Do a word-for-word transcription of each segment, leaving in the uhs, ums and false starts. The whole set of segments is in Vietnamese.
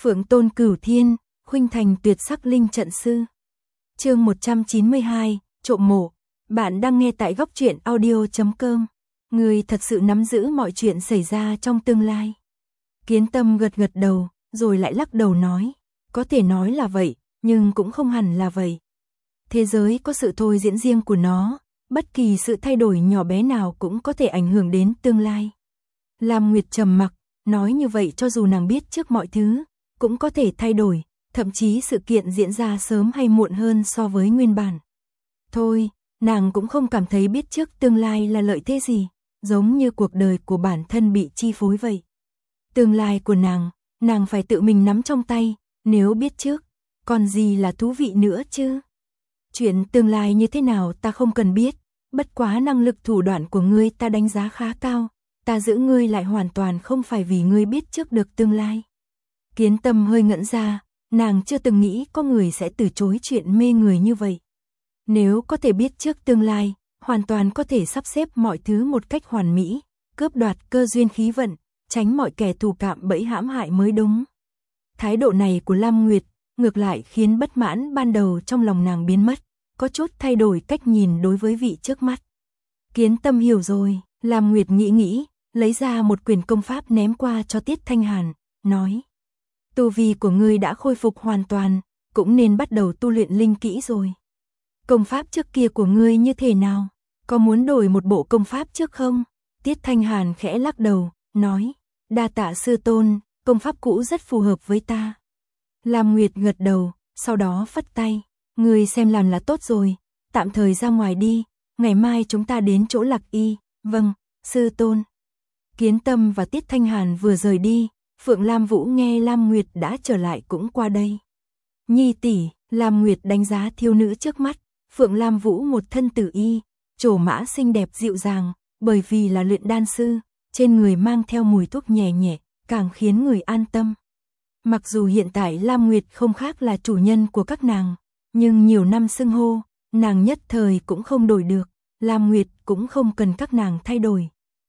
Phượng tôn cửu thiên, khuynh thành tuyệt sắc linh trận sư. Chương một trăm chín mươi hai, trộm mộ. Bạn đang nghe tại góc truyện audio chấm com. Người thật sự nắm giữ mọi chuyện xảy ra trong tương lai. Kiến Tâm gật gật đầu, rồi lại lắc đầu nói, có thể nói là vậy, nhưng cũng không hẳn là vậy. Thế giới có sự thôi diễn riêng của nó, bất kỳ sự thay đổi nhỏ bé nào cũng có thể ảnh hưởng đến tương lai. Lam Nguyệt trầm mặc, nói như vậy cho dù nàng biết trước mọi thứ, cũng có thể thay đổi, thậm chí sự kiện diễn ra sớm hay muộn hơn so với nguyên bản. Thôi, nàng cũng không cảm thấy biết trước tương lai là lợi thế gì, giống như cuộc đời của bản thân bị chi phối vậy. Tương lai của nàng, nàng phải tự mình nắm trong tay, nếu biết trước, còn gì là thú vị nữa chứ? Chuyện tương lai như thế nào ta không cần biết, bất quá năng lực thủ đoạn của ngươi ta đánh giá khá cao, ta giữ ngươi lại hoàn toàn không phải vì ngươi biết trước được tương lai. Kiến Tâm hơi ngẩn ra, nàng chưa từng nghĩ có người sẽ từ chối chuyện mê người như vậy. Nếu có thể biết trước tương lai, hoàn toàn có thể sắp xếp mọi thứ một cách hoàn mỹ, cướp đoạt cơ duyên khí vận, tránh mọi kẻ thù cạm bẫy hãm hại mới đúng. Thái độ này của Lam Nguyệt, ngược lại khiến bất mãn ban đầu trong lòng nàng biến mất, có chút thay đổi cách nhìn đối với vị trước mắt. Kiến Tâm hiểu rồi, Lam Nguyệt nghĩ nghĩ, lấy ra một quyển công pháp ném qua cho Tiết Thanh Hàn, nói. Tu vi của ngươi đã khôi phục hoàn toàn, cũng nên bắt đầu tu luyện linh kỹ rồi. Công pháp trước kia của ngươi như thế nào? Có muốn đổi một bộ công pháp trước không? Tiết Thanh Hàn khẽ lắc đầu, nói. Đa tạ sư tôn, công pháp cũ rất phù hợp với ta. Lam Nguyệt gật đầu, sau đó phất tay. Ngươi xem làm là tốt rồi, tạm thời ra ngoài đi, ngày mai chúng ta đến chỗ Lạc Y. Vâng, sư tôn. Kiến Tâm và Tiết Thanh Hàn vừa rời đi, Phượng Lam Vũ nghe Lam Nguyệt đã trở lại cũng qua đây. Nhi tỷ, Lam Nguyệt đánh giá thiếu nữ trước mắt, Phượng Lam Vũ một thân tử y, trổ mã xinh đẹp dịu dàng, bởi vì là luyện đan sư, trên người mang theo mùi thuốc nhẹ nhẹ, càng khiến người an tâm. Mặc dù hiện tại Lam Nguyệt không khác là chủ nhân của các nàng, nhưng nhiều năm xưng hô, nàng nhất thời cũng không đổi được, Lam Nguyệt cũng không cần các nàng thay đổi.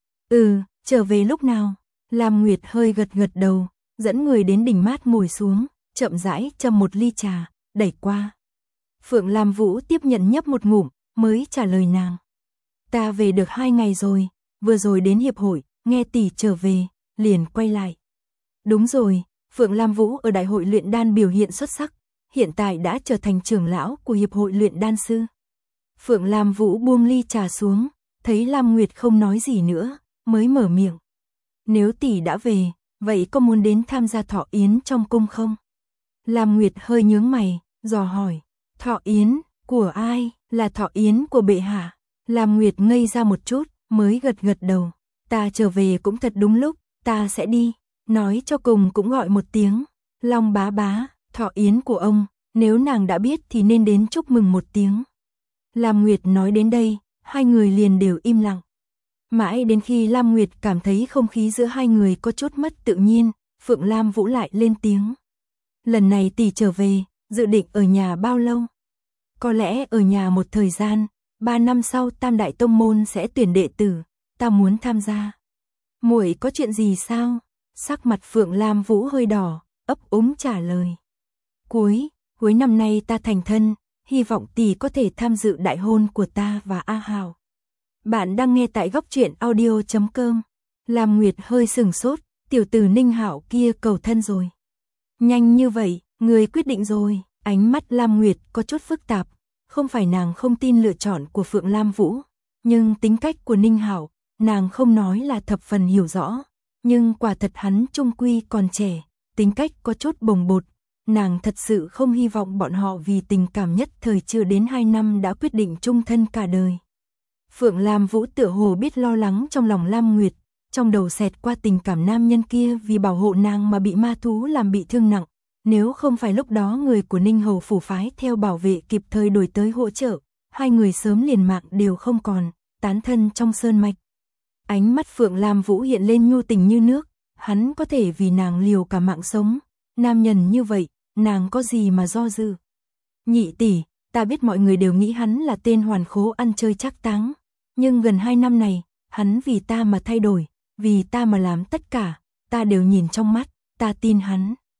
Ừ, trở về lúc nào? Lam Nguyệt hơi gật gật đầu, dẫn người đến đỉnh mát ngồi xuống, chậm rãi châm một ly trà, đẩy qua. Phượng Lam Vũ tiếp nhận nhấp một ngụm, mới trả lời nàng. Ta về được hai ngày rồi, vừa rồi đến hiệp hội, nghe tỷ trở về, liền quay lại. Đúng rồi, Phượng Lam Vũ ở đại hội luyện đan biểu hiện xuất sắc, hiện tại đã trở thành trưởng lão của hiệp hội luyện đan sư. Phượng Lam Vũ buông ly trà xuống, thấy Lam Nguyệt không nói gì nữa, mới mở miệng. Nếu tỷ đã về, vậy có muốn đến tham gia thọ yến trong cung không? Lam Nguyệt hơi nhướng mày, dò hỏi. Thọ yến, của ai? Là thọ yến của bệ hạ. Lam Nguyệt ngây ra một chút, mới gật gật đầu. Ta trở về cũng thật đúng lúc, ta sẽ đi. Nói cho cùng cũng gọi một tiếng. Long bá bá, thọ yến của ông, nếu nàng đã biết thì nên đến chúc mừng một tiếng. Lam Nguyệt nói đến đây, hai người liền đều im lặng. Mãi đến khi Lam Nguyệt cảm thấy không khí giữa hai người có chút mất tự nhiên, Phượng Lam Vũ lại lên tiếng. Lần này tỷ trở về, dự định ở nhà bao lâu? Có lẽ ở nhà một thời gian, ba năm sau Tam Đại Tông Môn sẽ tuyển đệ tử, ta muốn tham gia. Muội có chuyện gì sao? Sắc mặt Phượng Lam Vũ hơi đỏ, ấp úng trả lời. Cuối, cuối năm nay ta thành thân, hy vọng tỷ có thể tham dự đại hôn của ta và A Hào. Bạn đang nghe tại góc truyện audio chấm com. Lam Nguyệt hơi sừng sốt, tiểu tử Ninh Hạo kia cầu thân rồi. Nhanh như vậy, người quyết định rồi. Ánh mắt Lam Nguyệt có chút phức tạp, không phải nàng không tin lựa chọn của Phượng Lam Vũ, nhưng tính cách của Ninh Hạo, nàng không nói là thập phần hiểu rõ, nhưng quả thật hắn trung quy còn trẻ, tính cách có chút bồng bột, nàng thật sự không hy vọng bọn họ vì tình cảm nhất thời chưa đến hai năm đã quyết định chung thân cả đời. Phượng Lam Vũ tựa hồ biết lo lắng trong lòng Lam Nguyệt, trong đầu xẹt qua tình cảm nam nhân kia vì bảo hộ nàng mà bị ma thú làm bị thương nặng. Nếu không phải lúc đó người của Ninh Hầu phủ phái theo bảo vệ kịp thời đổi tới hỗ trợ, hai người sớm liền mạng đều không còn, tán thân trong sơn mạch. Ánh mắt Phượng Lam Vũ hiện lên nhu tình như nước, hắn có thể vì nàng liều cả mạng sống, nam nhân như vậy, nàng có gì mà do dự. Nhị tỷ, ta biết mọi người đều nghĩ hắn là tên hoàn khố ăn chơi trác táng, nhưng gần hai năm này, hắn vì ta mà thay đổi, vì ta mà làm tất cả, ta đều nhìn trong mắt, ta tin hắn.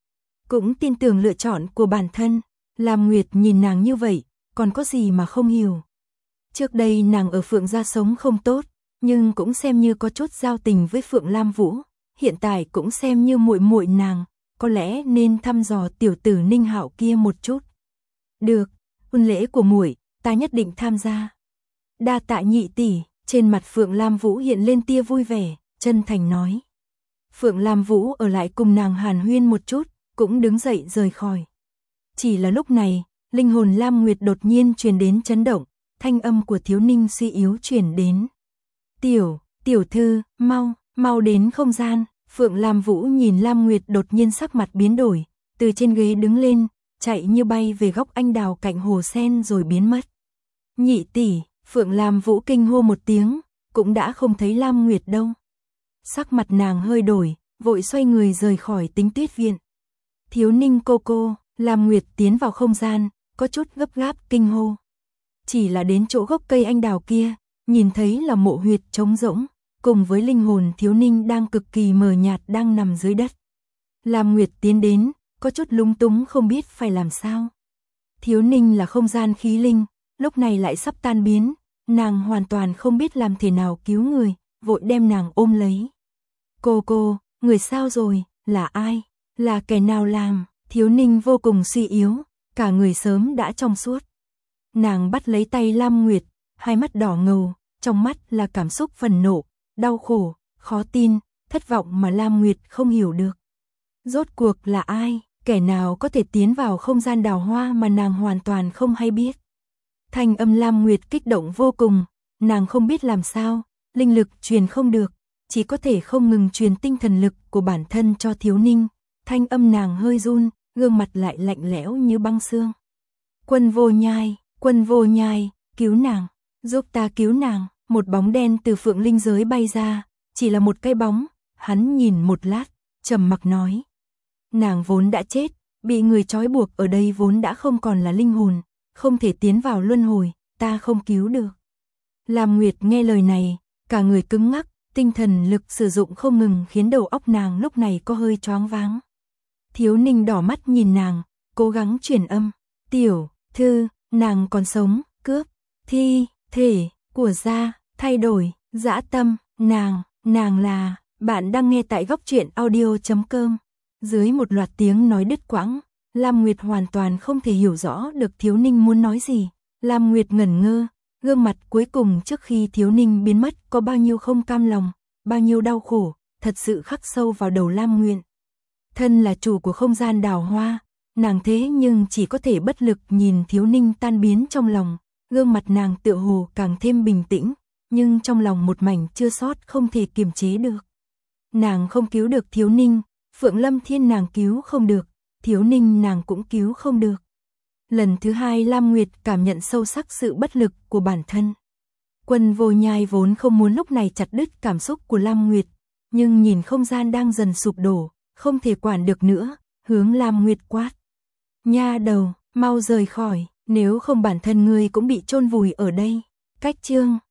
cũng tin tưởng lựa chọn của bản thân. Lam Nguyệt nhìn nàng như vậy, còn có gì mà không hiểu. Trước đây nàng ở Phượng gia sống không tốt, nhưng cũng xem như có chút giao tình với Phượng Lam Vũ, hiện tại cũng xem như muội muội nàng, có lẽ nên thăm dò tiểu tử Ninh Hạo kia một chút. Được, hôn lễ của muội, ta nhất định tham gia. Đa tạ nhị tỷ, trên mặt Phượng Lam Vũ hiện lên tia vui vẻ, chân thành nói. Phượng Lam Vũ ở lại cùng nàng hàn huyên một chút, cũng đứng dậy rời khỏi. Chỉ là lúc này, linh hồn Lam Nguyệt đột nhiên truyền đến chấn động, thanh âm của Thiếu Ninh suy yếu truyền đến. Tiểu, tiểu thư, mau, mau đến không gian. Phượng Lam Vũ nhìn Lam Nguyệt đột nhiên sắc mặt biến đổi, từ trên ghế đứng lên, chạy như bay về góc anh đào cạnh hồ sen rồi biến mất. Nhị tỷ, Phượng Lam Vũ kinh hô một tiếng, cũng đã không thấy Lam Nguyệt đâu. Sắc mặt nàng hơi đổi, vội xoay người rời khỏi Tính Tuyết viện. Thiếu Ninh cô cô, Lam Nguyệt tiến vào không gian, có chút gấp gáp kinh hô. Chỉ là đến chỗ gốc cây anh đào kia, nhìn thấy là mộ huyệt trống rỗng, cùng với linh hồn Thiếu Ninh đang cực kỳ mờ nhạt đang nằm dưới đất. Lam Nguyệt tiến đến, có chút lúng túng không biết phải làm sao. Thiếu Ninh là không gian khí linh, lúc này lại sắp tan biến, nàng hoàn toàn không biết làm thế nào cứu người, vội đem nàng ôm lấy. Cô cô, người sao rồi, là ai, là kẻ nào làm? Thiếu Ninh vô cùng suy yếu, cả người sớm đã trong suốt. Nàng bắt lấy tay Lam Nguyệt, hai mắt đỏ ngầu, trong mắt là cảm xúc phần nộ, đau khổ, khó tin, thất vọng mà Lam Nguyệt không hiểu được. Rốt cuộc là ai, kẻ nào có thể tiến vào không gian đào hoa mà nàng hoàn toàn không hay biết. Thanh âm Lam Nguyệt kích động vô cùng, nàng không biết làm sao, linh lực truyền không được, chỉ có thể không ngừng truyền tinh thần lực của bản thân cho Thiếu Ninh. Thanh âm nàng hơi run, gương mặt lại lạnh lẽo như băng xương. Quân Vô Nhai, Quân Vô Nhai, cứu nàng, giúp ta cứu nàng. Một bóng đen từ Phượng Linh giới bay ra, chỉ là một cái bóng, hắn nhìn một lát, trầm mặc nói. Nàng vốn đã chết, bị người trói buộc ở đây vốn đã không còn là linh hồn, không thể tiến vào luân hồi, ta không cứu được. Lam Nguyệt nghe lời này, cả người cứng ngắc, tinh thần lực sử dụng không ngừng khiến đầu óc nàng lúc này có hơi choáng váng. Thiếu Ninh đỏ mắt nhìn nàng, cố gắng truyền âm. Tiểu thư, nàng còn sống, cướp, thi, thể của gia, thay đổi, dã tâm, nàng, nàng là. Bạn đang nghe tại góc truyện audio chấm com. Dưới một loạt tiếng nói đứt quãng, Lam Nguyệt hoàn toàn không thể hiểu rõ được Thiếu Ninh muốn nói gì. Lam Nguyệt ngẩn ngơ, gương mặt cuối cùng trước khi Thiếu Ninh biến mất có bao nhiêu không cam lòng, bao nhiêu đau khổ, thật sự khắc sâu vào đầu Lam Nguyệt. Thân là chủ của không gian đào hoa, nàng thế nhưng chỉ có thể bất lực nhìn Thiếu Ninh tan biến trong lòng, gương mặt nàng tựa hồ càng thêm bình tĩnh, nhưng trong lòng một mảnh chua xót không thể kiềm chế được. Nàng không cứu được Thiếu Ninh, Phượng Lâm Thiên nàng cứu không được, Thiếu Ninh nàng cũng cứu không được. Lần thứ hai Lam Nguyệt cảm nhận sâu sắc sự bất lực của bản thân. Quân Vô Nhai vốn không muốn lúc này chặt đứt cảm xúc của Lam Nguyệt, nhưng nhìn không gian đang dần sụp đổ, không thể quản được nữa, hướng Lam Nguyệt quát. Nha đầu, mau rời khỏi, nếu không bản thân ngươi cũng bị chôn vùi ở đây. Cách chương